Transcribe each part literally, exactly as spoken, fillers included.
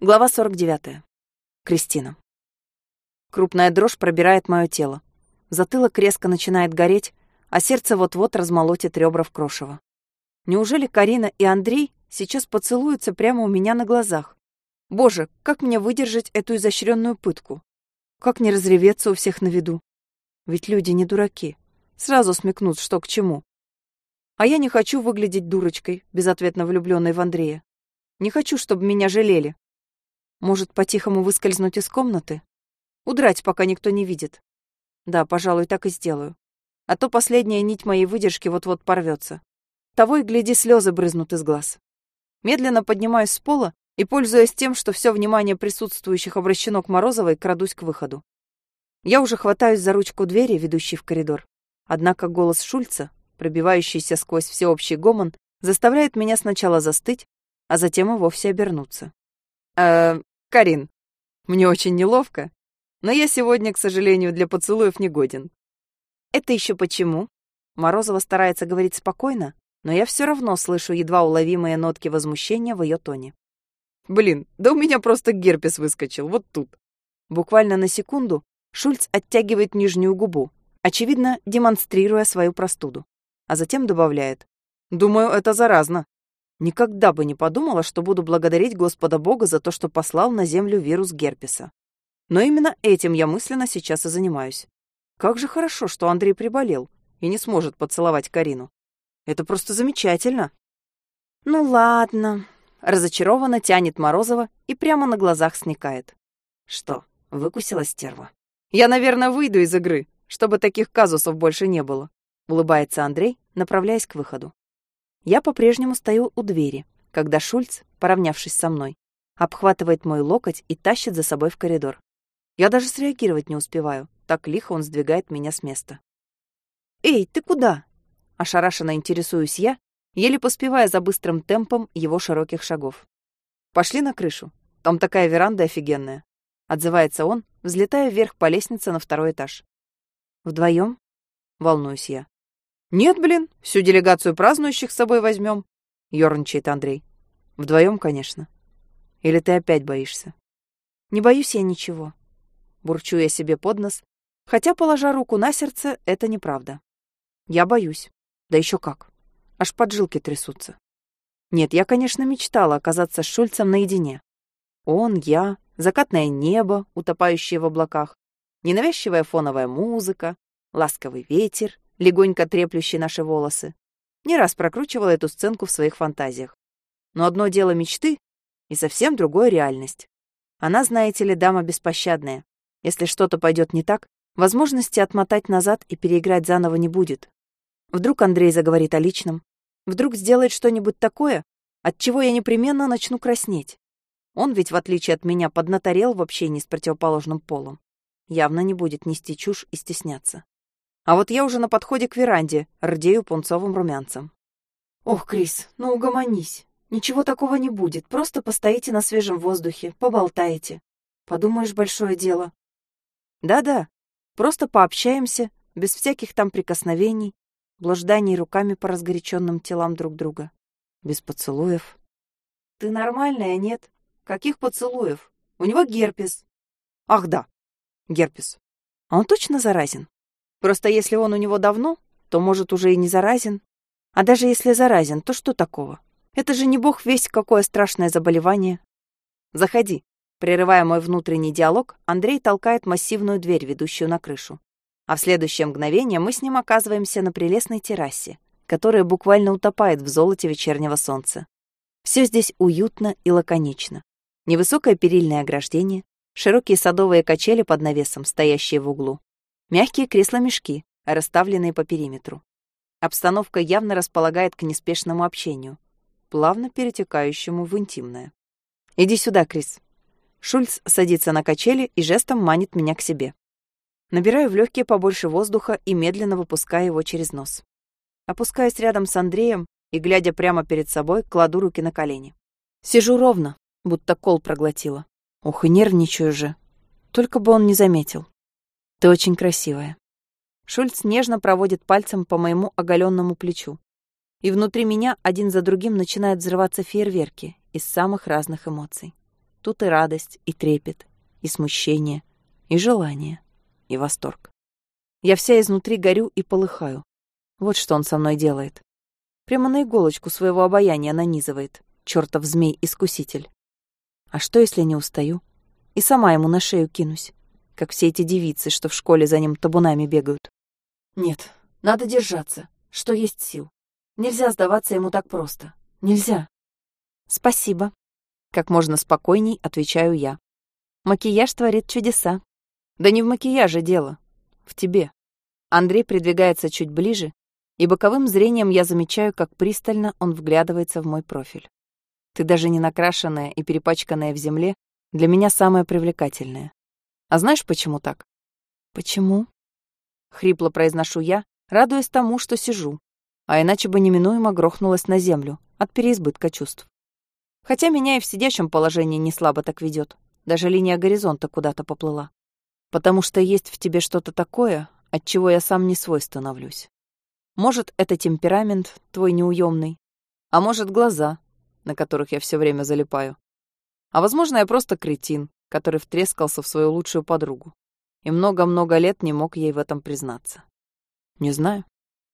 Глава сорок девятая. Кристина. Крупная дрожь пробирает мое тело. Затылок резко начинает гореть, а сердце вот-вот размолотит ребра в крошево. Неужели Карина и Андрей сейчас поцелуются прямо у меня на глазах? Боже, как мне выдержать эту изощренную пытку? Как не разреветься у всех на виду? Ведь люди не дураки. Сразу смекнут, что к чему. А я не хочу выглядеть дурочкой, безответно влюбленной в Андрея. Не хочу, чтобы меня жалели. Может, по-тихому выскользнуть из комнаты? Удрать, пока никто не видит. Да, пожалуй, так и сделаю. А то последняя нить моей выдержки вот-вот порвется. Того и гляди, слезы брызнут из глаз. Медленно поднимаюсь с пола и, пользуясь тем, что все внимание присутствующих обращено к Морозовой, крадусь к выходу. Я уже хватаюсь за ручку двери, ведущей в коридор. Однако голос Шульца, пробивающийся сквозь всеобщий гомон, заставляет меня сначала застыть, а затем и вовсе обернуться. «Э, Карин, мне очень неловко, но я сегодня, к сожалению, для поцелуев не годен». «Это еще почему?» Морозова старается говорить спокойно, но я все равно слышу едва уловимые нотки возмущения в ее тоне. «Блин, да у меня просто герпес выскочил, вот тут». Буквально на секунду Шульц оттягивает нижнюю губу, очевидно, демонстрируя свою простуду, а затем добавляет: «Думаю, это заразно. Никогда бы не подумала, что буду благодарить Господа Бога за то, что послал на землю вирус герпеса. Но именно этим я мысленно сейчас и занимаюсь. Как же хорошо, что Андрей приболел и не сможет поцеловать Карину. Это просто замечательно». «Ну ладно», — разочарованно тянет Морозова и прямо на глазах сникает. «Что, выкусила стерва?» «Я, наверное, выйду из игры, чтобы таких казусов больше не было», — улыбается Андрей, направляясь к выходу. Я по-прежнему стою у двери, когда Шульц, поравнявшись со мной, обхватывает мой локоть и тащит за собой в коридор. Я даже среагировать не успеваю, так лихо он сдвигает меня с места. «Эй, ты куда?» — ошарашенно интересуюсь я, еле поспевая за быстрым темпом его широких шагов. «Пошли на крышу, там такая веранда офигенная», — отзывается он, взлетая вверх по лестнице на второй этаж. «Вдвоем?» — волнуюсь я. «Нет, блин, всю делегацию празднующих с собой возьмем», — ёрничает Андрей. «Вдвоем, конечно. Или ты опять боишься?» «Не боюсь я ничего», — бурчу я себе под нос, хотя, положа руку на сердце, это неправда. Я боюсь. Да еще как. Аж поджилки трясутся. Нет, я, конечно, мечтала оказаться с Шульцем наедине. Он, я, закатное небо, утопающее в облаках, ненавязчивая фоновая музыка, ласковый ветер, легонько треплющий наши волосы. Не раз прокручивала эту сценку в своих фантазиях. Но одно дело мечты, и совсем другое реальность. Она, знаете ли, дама беспощадная. Если что-то пойдет не так, возможности отмотать назад и переиграть заново не будет. Вдруг Андрей заговорит о личном, вдруг сделает что-нибудь такое, от чего я непременно начну краснеть. Он ведь, в отличие от меня, поднаторел в общении с противоположным полом. Явно не будет нести чушь и стесняться. А вот я уже на подходе к веранде, рдею пунцовым румянцем. «Ох, Крис, ну угомонись. Ничего такого не будет, просто постоите на свежем воздухе, поболтаете. Подумаешь, большое дело». «Да-да, просто пообщаемся, без всяких там прикосновений, блужданий руками по разгоряченным телам друг друга. Без поцелуев». «Ты нормальная, нет? Каких поцелуев? У него герпес». «Ах да, герпес. А он точно заразен? Просто если он у него давно, то, может, уже и не заразен. А даже если заразен, то что такого? Это же не бог весть какое страшное заболевание». «Заходи». Прерывая мой внутренний диалог, Андрей толкает массивную дверь, ведущую на крышу. А в следующее мгновение мы с ним оказываемся на прелестной террасе, которая буквально утопает в золоте вечернего солнца. Все здесь уютно и лаконично. Невысокое перильное ограждение, широкие садовые качели под навесом, стоящие в углу, мягкие кресла-мешки, расставленные по периметру. Обстановка явно располагает к неспешному общению, плавно перетекающему в интимное. «Иди сюда, Крис». Шульц садится на качели и жестом манит меня к себе. Набираю в легкие побольше воздуха и медленно выпускаю его через нос. Опускаюсь рядом с Андреем и, глядя прямо перед собой, кладу руки на колени. Сижу ровно, будто кол проглотила. Ох, и нервничаю же. Только бы он не заметил. «Ты очень красивая». Шульц нежно проводит пальцем по моему оголенному плечу. И внутри меня один за другим начинают взрываться фейерверки из самых разных эмоций. тут и радость, и трепет, и смущение, и желание, и восторг. Я вся изнутри горю и полыхаю. Вот что он со мной делает. Прямо на иголочку своего обаяния нанизывает, чертов змей-искуситель. А что, если не устаю? И сама ему на шею кинусь, как все эти девицы, что в школе за ним табунами бегают. Нет, надо держаться, что есть сил. Нельзя сдаваться ему так просто. Нельзя. Спасибо. Как можно спокойней отвечаю я. Макияж творит чудеса. Да не в макияже дело. В тебе. Андрей придвигается чуть ближе, и боковым зрением я замечаю, как пристально он вглядывается в мой профиль. Ты даже не накрашенная и перепачканная в земле для меня самая привлекательная. А знаешь, почему так? Почему? Хрипло произношу я, радуясь тому, что сижу, а иначе бы неминуемо грохнулась на землю от переизбытка чувств. Хотя меня и в сидячем положении не слабо так ведет, даже линия горизонта куда-то поплыла. Потому что есть в тебе что-то такое, от чего я сам не свой становлюсь. Может, это темперамент твой неуемный, а может, глаза, на которых я все время залипаю. А возможно, я просто кретин, который втрескался в свою лучшую подругу и много-много лет не мог ей в этом признаться. Не знаю.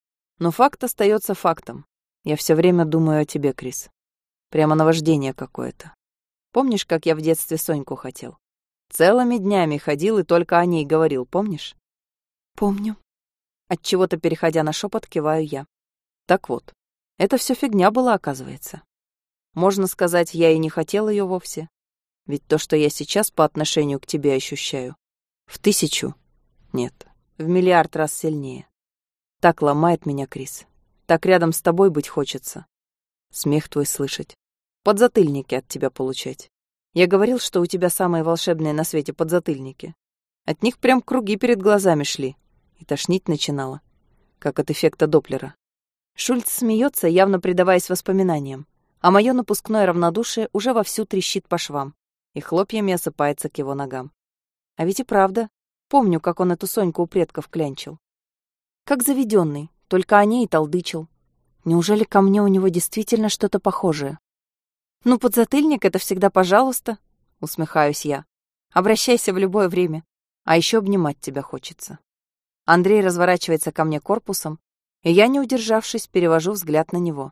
Но факт остается фактом. Я все время думаю о тебе, Крис. Прямо наваждение какое-то. Помнишь, как я в детстве Соньку хотел? Целыми днями ходил и только о ней говорил, помнишь? Помню. Отчего-то, переходя на шепот, киваю я. Так вот, это все фигня была, оказывается. Можно сказать, я и не хотел ее вовсе. Ведь то, что я сейчас по отношению к тебе ощущаю, в тысячу, нет, в миллиард раз сильнее. Так ломает меня, Крис. Так рядом с тобой быть хочется. Смех твой слышать. Подзатыльники от тебя получать. Я говорил, что у тебя самые волшебные на свете подзатыльники. От них прям круги перед глазами шли. И тошнить начинало, как от эффекта Доплера. Шульц смеется, явно предаваясь воспоминаниям, а мое напускное равнодушие уже вовсю трещит по швам и хлопьями осыпается к его ногам. А ведь и правда, помню, как он эту Соньку у предков клянчил. Как заведенный, только о ней и толдычил. Неужели ко мне у него действительно что-то похожее? «Ну, подзатыльник — это всегда пожалуйста», — усмехаюсь я. «Обращайся в любое время. А еще обнимать тебя хочется». Андрей разворачивается ко мне корпусом, и я, не удержавшись, перевожу взгляд на него.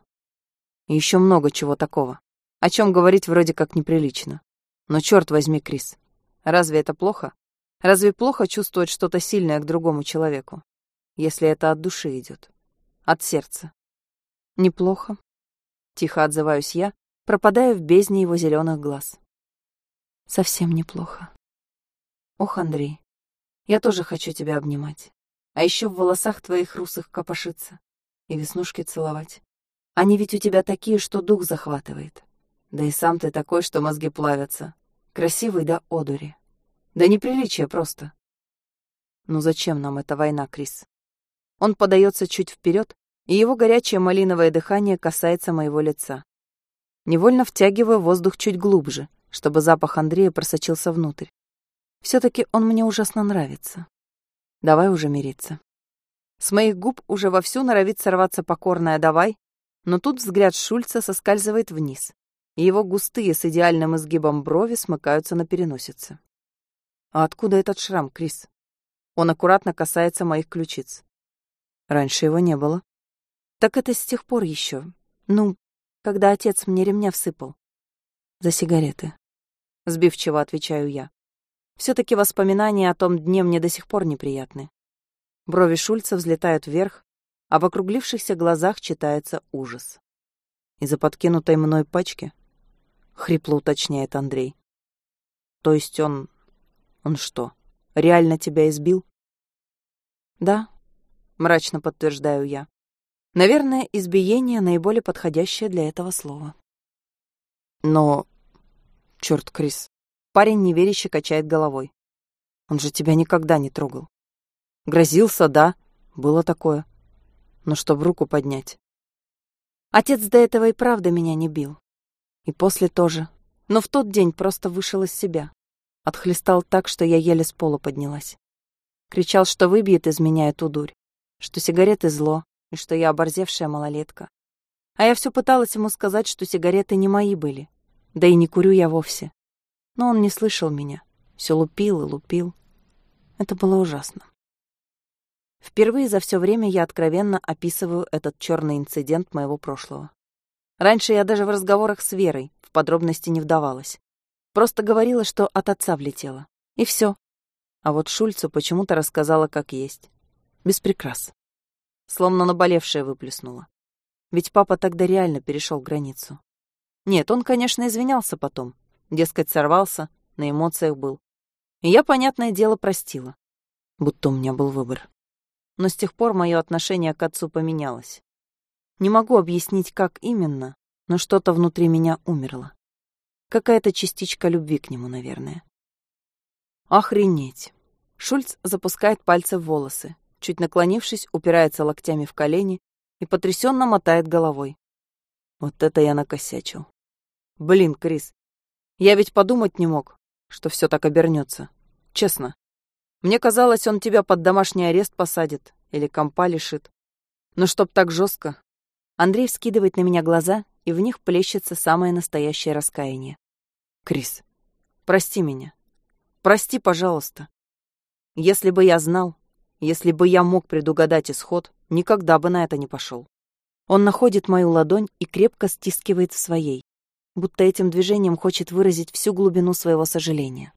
И еще много чего такого, о чем говорить вроде как неприлично. Но черт возьми, Крис, разве это плохо? Разве плохо чувствовать что-то сильное к другому человеку, если это от души идет, от сердца? Неплохо. Тихо отзываюсь я, пропадая в бездне его зеленых глаз. Совсем неплохо. Ох, Андрей, я тоже хочу тебя обнимать. А еще в волосах твоих русых копошиться и веснушки целовать. Они ведь у тебя такие, что дух захватывает. Да и сам ты такой, что мозги плавятся. Красивый до одури. Да неприличие просто. Ну зачем нам эта война, Крис? Он подается чуть вперед, и его горячее малиновое дыхание касается моего лица. Невольно втягиваю воздух чуть глубже, чтобы запах Андрея просочился внутрь. Все-таки он мне ужасно нравится. Давай уже мириться. С моих губ уже вовсю норовит сорваться покорная «давай», но тут взгляд Шульца соскальзывает вниз, и его густые с идеальным изгибом брови смыкаются на переносице. А откуда этот шрам, Крис? Он аккуратно касается моих ключиц. Раньше его не было. Так это с тех пор еще. Ну, когда отец мне ремня всыпал. За сигареты. Сбивчиво отвечаю я. Все-таки воспоминания о том дне мне до сих пор неприятны. Брови Шульца взлетают вверх, а в округлившихся глазах читается ужас. Из-за подкинутой мной пачки? Хрипло уточняет Андрей. То есть он... Он что, реально тебя избил? Да, мрачно подтверждаю я. Наверное, избиение — наиболее подходящее для этого слова. Но... Черт, Крис. Парень неверяще качает головой. Он же тебя никогда не трогал. Грозился, да, было такое. Но чтоб руку поднять. Отец до этого и правда меня не бил. И после тоже. Но в тот день просто вышел из себя. Отхлестал так, что я еле с пола поднялась. Кричал, что выбьет из меня эту дурь. Что сигареты зло, и что я оборзевшая малолетка. А я все пыталась ему сказать, что сигареты не мои были. Да и не курю я вовсе. Но он не слышал меня. Все лупил и лупил. Это было ужасно. Впервые за все время я откровенно описываю этот черный инцидент моего прошлого. Раньше я даже в разговорах с Верой в подробности не вдавалась. Просто говорила, что от отца влетела. И все. А вот Шульцу почему-то рассказала как есть. Без прикрас. Словно наболевшее выплеснула. Ведь папа тогда реально перешел границу. Нет, он, конечно, извинялся потом. Дескать, сорвался, на эмоциях был. И я, понятное дело, простила. Будто у меня был выбор. Но с тех пор мое отношение к отцу поменялось. Не могу объяснить, как именно, но что-то внутри меня умерло. Какая-то частичка любви к нему, наверное. Охренеть. Шульц запускает пальцы в волосы, чуть наклонившись, упирается локтями в колени и потрясенно мотает головой. Вот это я накосячил. Блин, Крис, я ведь подумать не мог, что все так обернется. Честно. Мне казалось, он тебя под домашний арест посадит или компа лишит. Но чтоб так жестко. Андрей вскидывает на меня глаза, и в них плещется самое настоящее раскаяние. Крис, прости меня. Прости, пожалуйста. Если бы я знал, если бы я мог предугадать исход, никогда бы на это не пошел. Он находит мою ладонь и крепко стискивает в своей, будто этим движением хочет выразить всю глубину своего сожаления.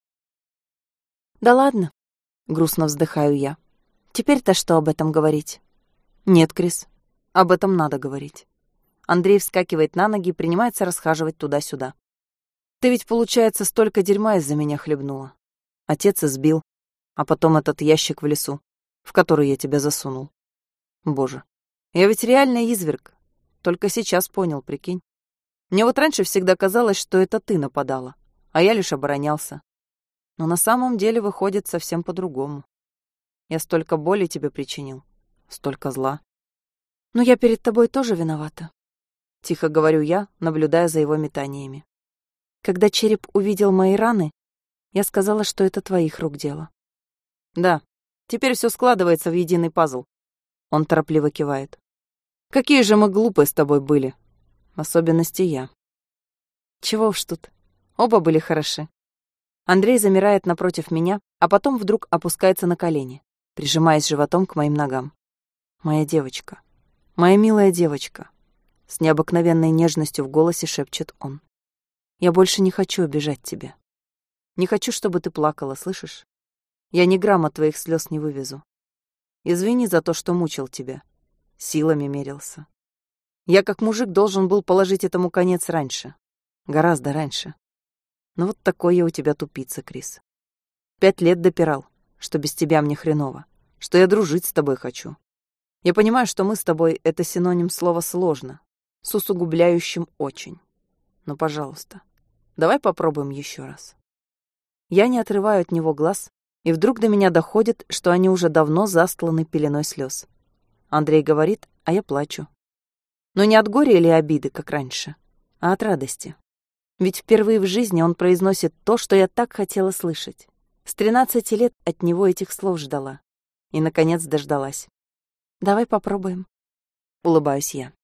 Да ладно. Грустно вздыхаю я. Теперь-то что об этом говорить? Нет, Крис, об этом надо говорить. Андрей вскакивает на ноги и принимается расхаживать туда-сюда. Ты ведь, получается, столько дерьма из-за меня хлебнула. Отец избил, а потом этот ящик в лесу, в который я тебя засунул. Боже, я ведь реально изверг. Только сейчас понял, прикинь. Мне вот раньше всегда казалось, что это ты нападала, а я лишь оборонялся. Но на самом деле выходит совсем по-другому. Я столько боли тебе причинил, столько зла. Но я перед тобой тоже виновата. Тихо говорю я, наблюдая за его метаниями. Когда череп увидел мои раны, я сказала, что это твоих рук дело. Да, теперь все складывается в единый пазл. Он торопливо кивает. Какие же мы глупые с тобой были. В особенности я. Чего уж тут. Оба были хороши. Андрей замирает напротив меня, а потом вдруг опускается на колени, прижимаясь животом к моим ногам. Моя девочка. Моя милая девочка. С необыкновенной нежностью в голосе шепчет он. Я больше не хочу обижать тебя. Не хочу, чтобы ты плакала, слышишь? Я ни грамма твоих слез не вывезу. Извини за то, что мучил тебя. Силами мерился. Я как мужик должен был положить этому конец раньше. Гораздо раньше. Но вот такой я у тебя тупица, Крис. Пять лет допирал, что без тебя мне хреново, что я дружить с тобой хочу. Я понимаю, что мы с тобой — это синоним слова «сложно», с усугубляющим «очень». Но, пожалуйста, давай попробуем еще раз. Я не отрываю от него глаз, и вдруг до меня доходит, что они уже давно застланы пеленой слез. Андрей говорит, а я плачу. Но не от горя или обиды, как раньше, а от радости. Ведь впервые в жизни он произносит то, что я так хотела слышать. С тринадцати лет от него этих слов ждала. И, наконец, дождалась. «Давай попробуем». Улыбаюсь я.